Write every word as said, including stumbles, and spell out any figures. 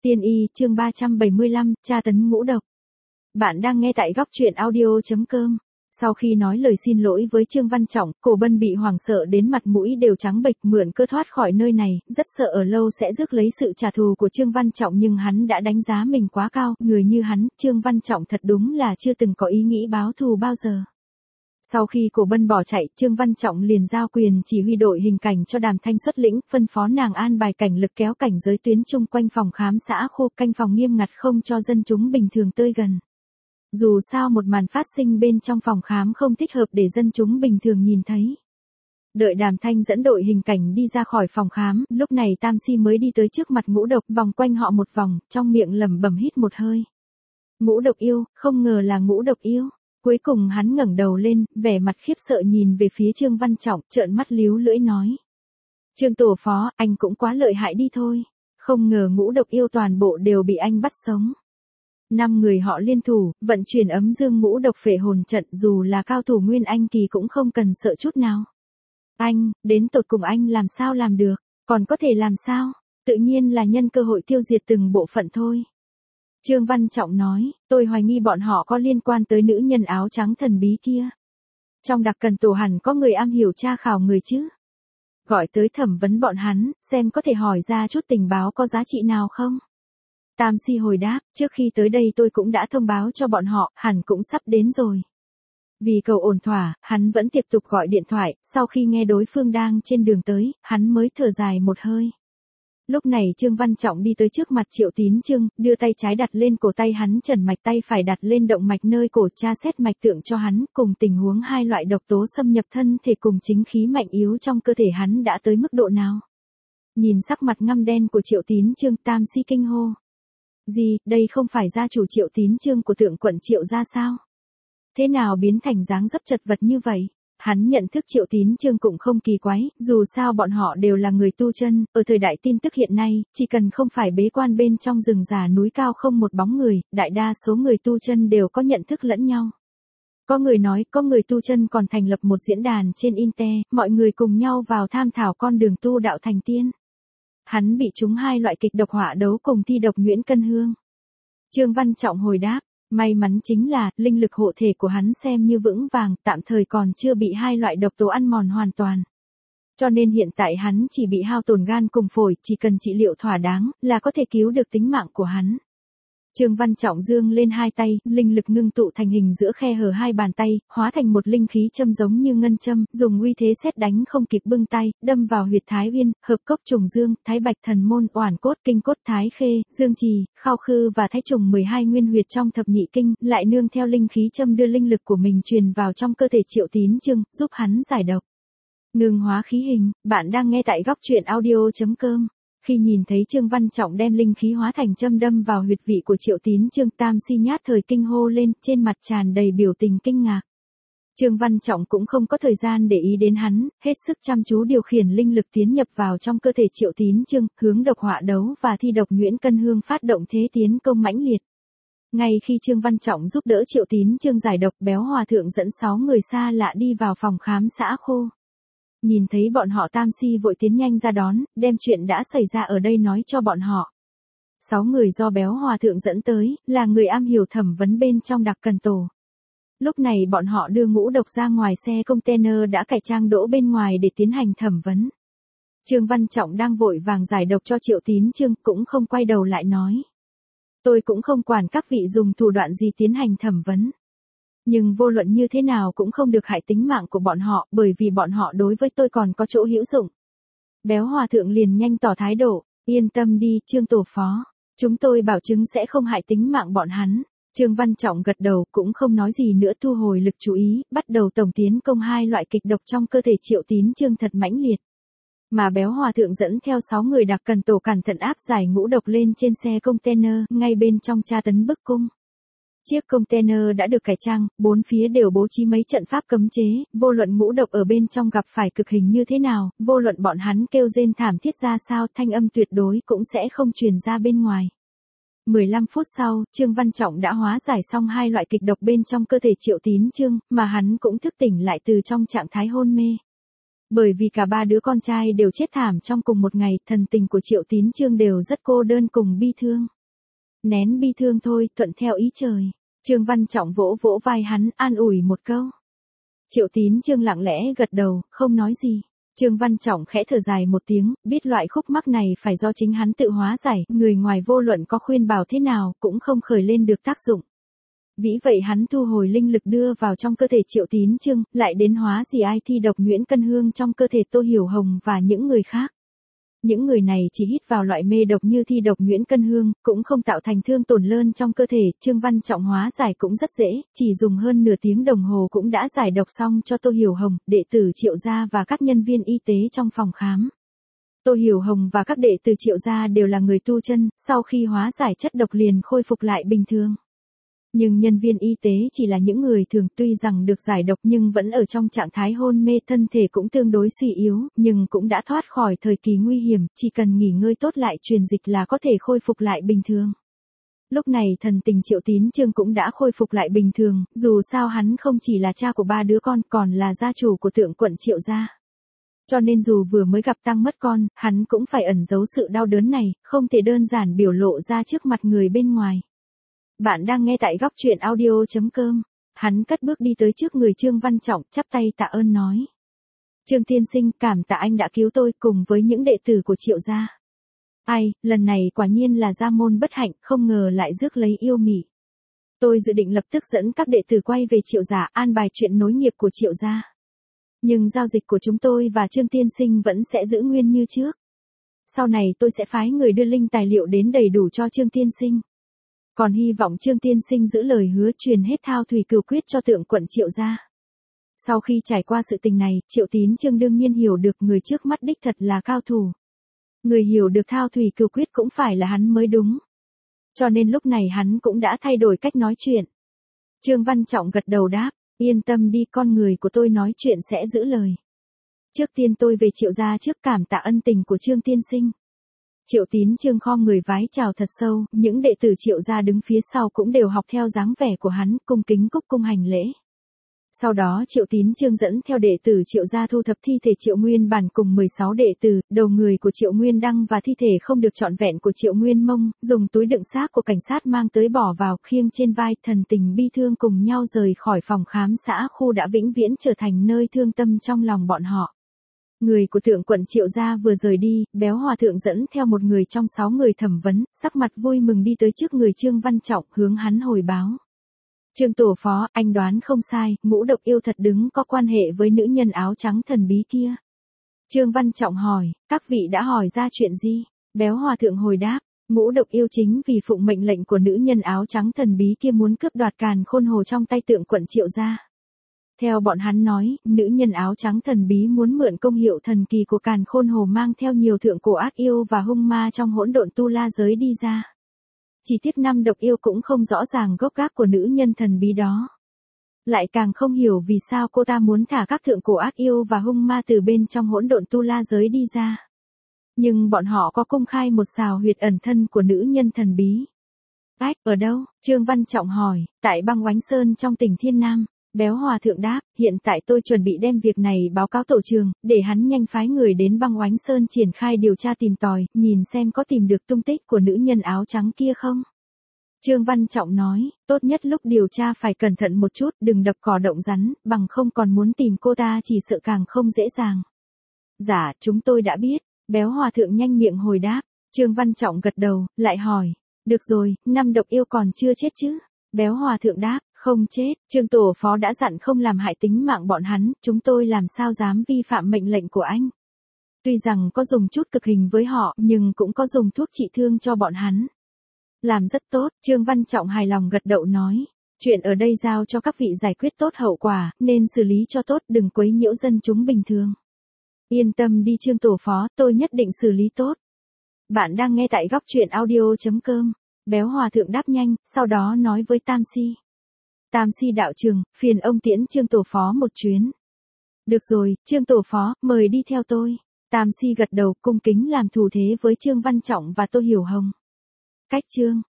Tiên y chương ba trăm bảy mươi lăm, tra tấn ngũ độc. Bạn đang nghe tại góc truyện audio chấm com. Sau khi nói lời xin lỗi với Trương Văn Trọng, Cổ Bân bị hoảng sợ đến mặt mũi đều trắng bệch, mượn cơ thoát khỏi nơi này, rất sợ ở lâu sẽ rước lấy sự trả thù của Trương Văn Trọng, nhưng hắn đã đánh giá mình quá cao, người như hắn, Trương Văn Trọng thật đúng là chưa từng có ý nghĩ báo thù bao giờ. Sau khi Cổ Bân bỏ chạy, Trương Văn Trọng liền giao quyền chỉ huy đội hình cảnh cho Đàm Thanh xuất lĩnh, phân phó nàng an bài cảnh lực kéo cảnh giới tuyến chung quanh phòng khám xã khô, canh phòng nghiêm ngặt không cho dân chúng bình thường tới gần. Dù sao một màn phát sinh bên trong phòng khám không thích hợp để dân chúng bình thường nhìn thấy. Đợi Đàm Thanh dẫn đội hình cảnh đi ra khỏi phòng khám, lúc này Tam Si mới đi tới trước mặt Ngũ Độc, vòng quanh họ một vòng, trong miệng lẩm bẩm hít một hơi. Ngũ Độc yêu, không ngờ là Ngũ Độc yêu. Cuối cùng hắn ngẩng đầu lên, vẻ mặt khiếp sợ nhìn về phía Trương Văn Trọng, trợn mắt líu lưỡi nói. Trương tổ phó, anh cũng quá lợi hại đi thôi. Không ngờ Ngũ Độc yêu toàn bộ đều bị anh bắt sống. Năm người họ liên thủ, vận chuyển ấm dương ngũ độc phệ hồn trận, dù là cao thủ Nguyên Anh kỳ cũng không cần sợ chút nào. Anh, đến tột cùng anh làm sao làm được, còn có thể làm sao, tự nhiên là nhân cơ hội tiêu diệt từng bộ phận thôi. Trương Văn Trọng nói, tôi hoài nghi bọn họ có liên quan tới nữ nhân áo trắng thần bí kia. Trong đặc cần tổ hẳn có người am hiểu tra khảo người chứ. Gọi tới thẩm vấn bọn hắn, xem có thể hỏi ra chút tình báo có giá trị nào không. Tam Si hồi đáp, trước khi tới đây tôi cũng đã thông báo cho bọn họ, hẳn cũng sắp đến rồi. Vì cầu ổn thỏa, hắn vẫn tiếp tục gọi điện thoại, sau khi nghe đối phương đang trên đường tới, hắn mới thở dài một hơi. Lúc này Trương Văn Trọng đi tới trước mặt Triệu Tín Trương, đưa tay trái đặt lên cổ tay hắn trần mạch, tay phải đặt lên động mạch nơi cổ, tra xét mạch tượng cho hắn, cùng tình huống hai loại độc tố xâm nhập thân thể cùng chính khí mạnh yếu trong cơ thể hắn đã tới mức độ nào. Nhìn sắc mặt ngăm đen của Triệu Tín Trương, Tam Si kinh hô. Gì, đây không phải gia chủ Triệu Tín Trương của Thượng quận Triệu gia sao? Thế nào biến thành dáng dấp chật vật như vậy? Hắn nhận thức Triệu Tín Trương cũng không kỳ quái, dù sao bọn họ đều là người tu chân, ở thời đại tin tức hiện nay, chỉ cần không phải bế quan bên trong rừng già núi cao không một bóng người, đại đa số người tu chân đều có nhận thức lẫn nhau. Có người nói, có người tu chân còn thành lập một diễn đàn trên Internet, mọi người cùng nhau vào tham thảo con đường tu đạo thành tiên. Hắn bị trúng hai loại kịch độc hỏa đấu cùng thi độc Nguyễn Cân Hương. Trương Văn Trọng hồi đáp, may mắn chính là, linh lực hộ thể của hắn xem như vững vàng, tạm thời còn chưa bị hai loại độc tố ăn mòn hoàn toàn. Cho nên hiện tại hắn chỉ bị hao tổn gan cùng phổi, chỉ cần trị liệu thỏa đáng, là có thể cứu được tính mạng của hắn. Trương Văn Trọng dương lên hai tay, linh lực ngưng tụ thành hình giữa khe hở hai bàn tay, hóa thành một linh khí châm giống như ngân châm, dùng uy thế sét đánh không kịp bưng tay, đâm vào huyệt Thái Uyên, Hợp Cốc, Trùng Dương, Thái Bạch Thần Môn, Oản Cốt, Kinh Cốt, Thái Khê, Dương Trì, Khao Khư và Thái Trùng mười hai nguyên huyệt trong thập nhị kinh, lại nương theo linh khí châm đưa linh lực của mình truyền vào trong cơ thể Triệu Tín Trương, giúp hắn giải độc. Ngưng hóa khí hình, bạn đang nghe tại góc truyện audio chấm com. Khi nhìn thấy Trương Văn Trọng đem linh khí hóa thành châm đâm vào huyệt vị của Triệu Tín Trương, Tam Si nhát thời kinh hô lên, trên mặt tràn đầy biểu tình kinh ngạc. Trương Văn Trọng cũng không có thời gian để ý đến hắn, hết sức chăm chú điều khiển linh lực tiến nhập vào trong cơ thể Triệu Tín Trương, hướng độc hỏa đấu và thi độc Nguyễn Cân Hương phát động thế tiến công mãnh liệt. Ngay khi Trương Văn Trọng giúp đỡ Triệu Tín Trương giải độc, Béo Hòa Thượng dẫn sáu người xa lạ đi vào phòng khám xã khô. Nhìn thấy bọn họ, Tam Si vội tiến nhanh ra đón, đem chuyện đã xảy ra ở đây nói cho bọn họ. Sáu người do Béo Hòa Thượng dẫn tới, là người am hiểu thẩm vấn bên trong đặc cần tổ. Lúc này bọn họ đưa Ngũ Độc ra ngoài xe container đã cải trang đỗ bên ngoài để tiến hành thẩm vấn. Trương Văn Trọng đang vội vàng giải độc cho Triệu Tín Trương, cũng không quay đầu lại nói. Tôi cũng không quản các vị dùng thủ đoạn gì tiến hành thẩm vấn. Nhưng vô luận như thế nào cũng không được hại tính mạng của bọn họ, bởi vì bọn họ đối với tôi còn có chỗ hữu dụng. Béo Hòa Thượng liền nhanh tỏ thái độ, yên tâm đi, Trương tổ phó. Chúng tôi bảo chứng sẽ không hại tính mạng bọn hắn. Trương Văn Trọng gật đầu, cũng không nói gì nữa, thu hồi lực chú ý, bắt đầu tổng tiến công hai loại kịch độc trong cơ thể Triệu Tín Trương thật mãnh liệt. Mà Béo Hòa Thượng dẫn theo sáu người đặc cần tổ cẩn thận áp giải ngũ độc lên trên xe container, ngay bên trong tra tấn bức cung. Chiếc container đã được cải trang, bốn phía đều bố trí mấy trận pháp cấm chế, vô luận ngũ độc ở bên trong gặp phải cực hình như thế nào, vô luận bọn hắn kêu rên thảm thiết ra sao, thanh âm tuyệt đối cũng sẽ không truyền ra bên ngoài. mười lăm phút sau, Trương Văn Trọng đã hóa giải xong hai loại kịch độc bên trong cơ thể Triệu Tín Trương, mà hắn cũng thức tỉnh lại từ trong trạng thái hôn mê. Bởi vì cả ba đứa con trai đều chết thảm trong cùng một ngày, thần tình của Triệu Tín Chương đều rất cô đơn cùng bi thương. Nén bi thương thôi, thuận theo ý trời. Trương Văn Trọng vỗ vỗ vai hắn, an ủi một câu. Triệu Tín Chương lặng lẽ gật đầu, không nói gì. Trương Văn Trọng khẽ thở dài một tiếng, biết loại khúc mắc này phải do chính hắn tự hóa giải, người ngoài vô luận có khuyên bảo thế nào cũng không khởi lên được tác dụng. Vĩ vậy hắn thu hồi linh lực đưa vào trong cơ thể Triệu Tín Chương, lại đến hóa gì ai thi độc Nguyễn Cân Hương trong cơ thể Tô Hiểu Hồng và những người khác. Những người này chỉ hít vào loại mê độc như thi độc Nguyễn Cân Hương, cũng không tạo thành thương tổn lớn trong cơ thể, Trương Văn Trọng hóa giải cũng rất dễ, chỉ dùng hơn nửa tiếng đồng hồ cũng đã giải độc xong cho Tô Hiểu Hồng, đệ tử Triệu gia và các nhân viên y tế trong phòng khám. Tô Hiểu Hồng và các đệ tử Triệu gia đều là người tu chân, sau khi hóa giải chất độc liền khôi phục lại bình thường. Nhưng nhân viên y tế chỉ là những người thường, tuy rằng được giải độc nhưng vẫn ở trong trạng thái hôn mê, thân thể cũng tương đối suy yếu, nhưng cũng đã thoát khỏi thời kỳ nguy hiểm, chỉ cần nghỉ ngơi tốt lại truyền dịch là có thể khôi phục lại bình thường. Lúc này thần tình Triệu Tín Chương cũng đã khôi phục lại bình thường, dù sao hắn không chỉ là cha của ba đứa con, còn là gia chủ của Tượng quận Triệu gia. Cho nên dù vừa mới gặp tang mất con, hắn cũng phải ẩn giấu sự đau đớn này, không thể đơn giản biểu lộ ra trước mặt người bên ngoài. Bạn đang nghe tại góc truyện audio.com. Hắn cất bước đi tới trước người Trương Văn Trọng, chắp tay tạ ơn nói. Trương tiên sinh, cảm tạ anh đã cứu tôi cùng với những đệ tử của Triệu gia. Ai, lần này quả nhiên là gia môn bất hạnh, không ngờ lại rước lấy yêu mị. Tôi dự định lập tức dẫn các đệ tử quay về Triệu gia an bài chuyện nối nghiệp của Triệu gia. Nhưng giao dịch của chúng tôi và Trương tiên sinh vẫn sẽ giữ nguyên như trước. Sau này tôi sẽ phái người đưa linh tài liệu đến đầy đủ cho Trương tiên sinh. Còn hy vọng Trương tiên sinh giữ lời hứa truyền hết thao thủy cửu quyết cho Tượng quận Triệu gia. Sau khi trải qua sự tình này, Triệu Tín Chương đương nhiên hiểu được người trước mắt đích thật là cao thủ. Người hiểu được thao thủy cửu quyết cũng phải là hắn mới đúng. Cho nên lúc này hắn cũng đã thay đổi cách nói chuyện. Trương Văn Trọng gật đầu đáp, yên tâm đi, con người của tôi nói chuyện sẽ giữ lời. Trước tiên tôi về Triệu gia trước, cảm tạ ân tình của Trương tiên sinh. Triệu Tín Chương khom người vái chào thật sâu, những đệ tử Triệu gia đứng phía sau cũng đều học theo dáng vẻ của hắn, cung kính cúc cung hành lễ. Sau đó Triệu Tín Chương dẫn theo đệ tử Triệu gia thu thập thi thể Triệu Nguyên Bản cùng mười sáu đệ tử, đầu người của Triệu Nguyên Đăng và thi thể không được trọn vẹn của Triệu Nguyên Mông, dùng túi đựng xác của cảnh sát mang tới bỏ vào, khiêng trên vai, thần tình bi thương cùng nhau rời khỏi phòng khám xã khu đã vĩnh viễn trở thành nơi thương tâm trong lòng bọn họ. Người của Tượng quận Triệu gia vừa rời đi, Béo Hòa thượng dẫn theo một người trong sáu người thẩm vấn, sắc mặt vui mừng đi tới trước người Trương Văn Trọng, hướng hắn hồi báo. Trương tổ phó, anh đoán không sai, ngũ độc yêu thật đứng có quan hệ với nữ nhân áo trắng thần bí kia. Trương Văn Trọng hỏi, các vị đã hỏi ra chuyện gì? Béo Hòa thượng hồi đáp, ngũ độc yêu chính vì phụng mệnh lệnh của nữ nhân áo trắng thần bí kia muốn cướp đoạt Càn Khôn Hồ trong tay Tượng quận Triệu gia. Theo bọn hắn nói, nữ nhân áo trắng thần bí muốn mượn công hiệu thần kỳ của Càn Khôn Hồ mang theo nhiều thượng cổ ác yêu và hung ma trong hỗn độn tu la giới đi ra. Chỉ tiếc năm độc yêu cũng không rõ ràng gốc gác của nữ nhân thần bí đó. Lại càng không hiểu vì sao cô ta muốn thả các thượng cổ ác yêu và hung ma từ bên trong hỗn độn tu la giới đi ra. Nhưng bọn họ có công khai một xào huyệt ẩn thân của nữ nhân thần bí. Ách, ở đâu? Trương Văn Trọng hỏi, tại băng Oánh Sơn trong tỉnh Thiên Nam. Béo Hòa thượng đáp, hiện tại tôi chuẩn bị đem việc này báo cáo tổ trường, để hắn nhanh phái người đến băng Oánh Sơn triển khai điều tra tìm tòi, nhìn xem có tìm được tung tích của nữ nhân áo trắng kia không. Trương Văn Trọng nói, tốt nhất lúc điều tra phải cẩn thận một chút, đừng đập cỏ động rắn, bằng không còn muốn tìm cô ta chỉ sợ càng không dễ dàng. Dạ, chúng tôi đã biết. Béo Hòa thượng nhanh miệng hồi đáp. Trương Văn Trọng gật đầu, lại hỏi, được rồi, năm độc yêu còn chưa chết chứ? Béo Hòa thượng đáp, không chết, Trương tổ phó đã dặn không làm hại tính mạng bọn hắn, chúng tôi làm sao dám vi phạm mệnh lệnh của anh. Tuy rằng có dùng chút cực hình với họ, nhưng cũng có dùng thuốc trị thương cho bọn hắn. Làm rất tốt, Trương Văn Trọng hài lòng gật đầu nói. Chuyện ở đây giao cho các vị giải quyết tốt hậu quả, nên xử lý cho tốt, đừng quấy nhiễu dân chúng bình thường. Yên tâm đi Trương tổ phó, tôi nhất định xử lý tốt. Bạn đang nghe tại góc truyện audio.com. Béo Hòa thượng đáp nhanh, sau đó nói với Tam Si. Tam Si đạo trường, phiền ông tiễn Trương tổ phó một chuyến. Được rồi, Trương tổ phó, mời đi theo tôi. Tam Si gật đầu, cung kính làm thủ thế với Trương Văn Trọng và Tô Hiểu Hồng. Cách chương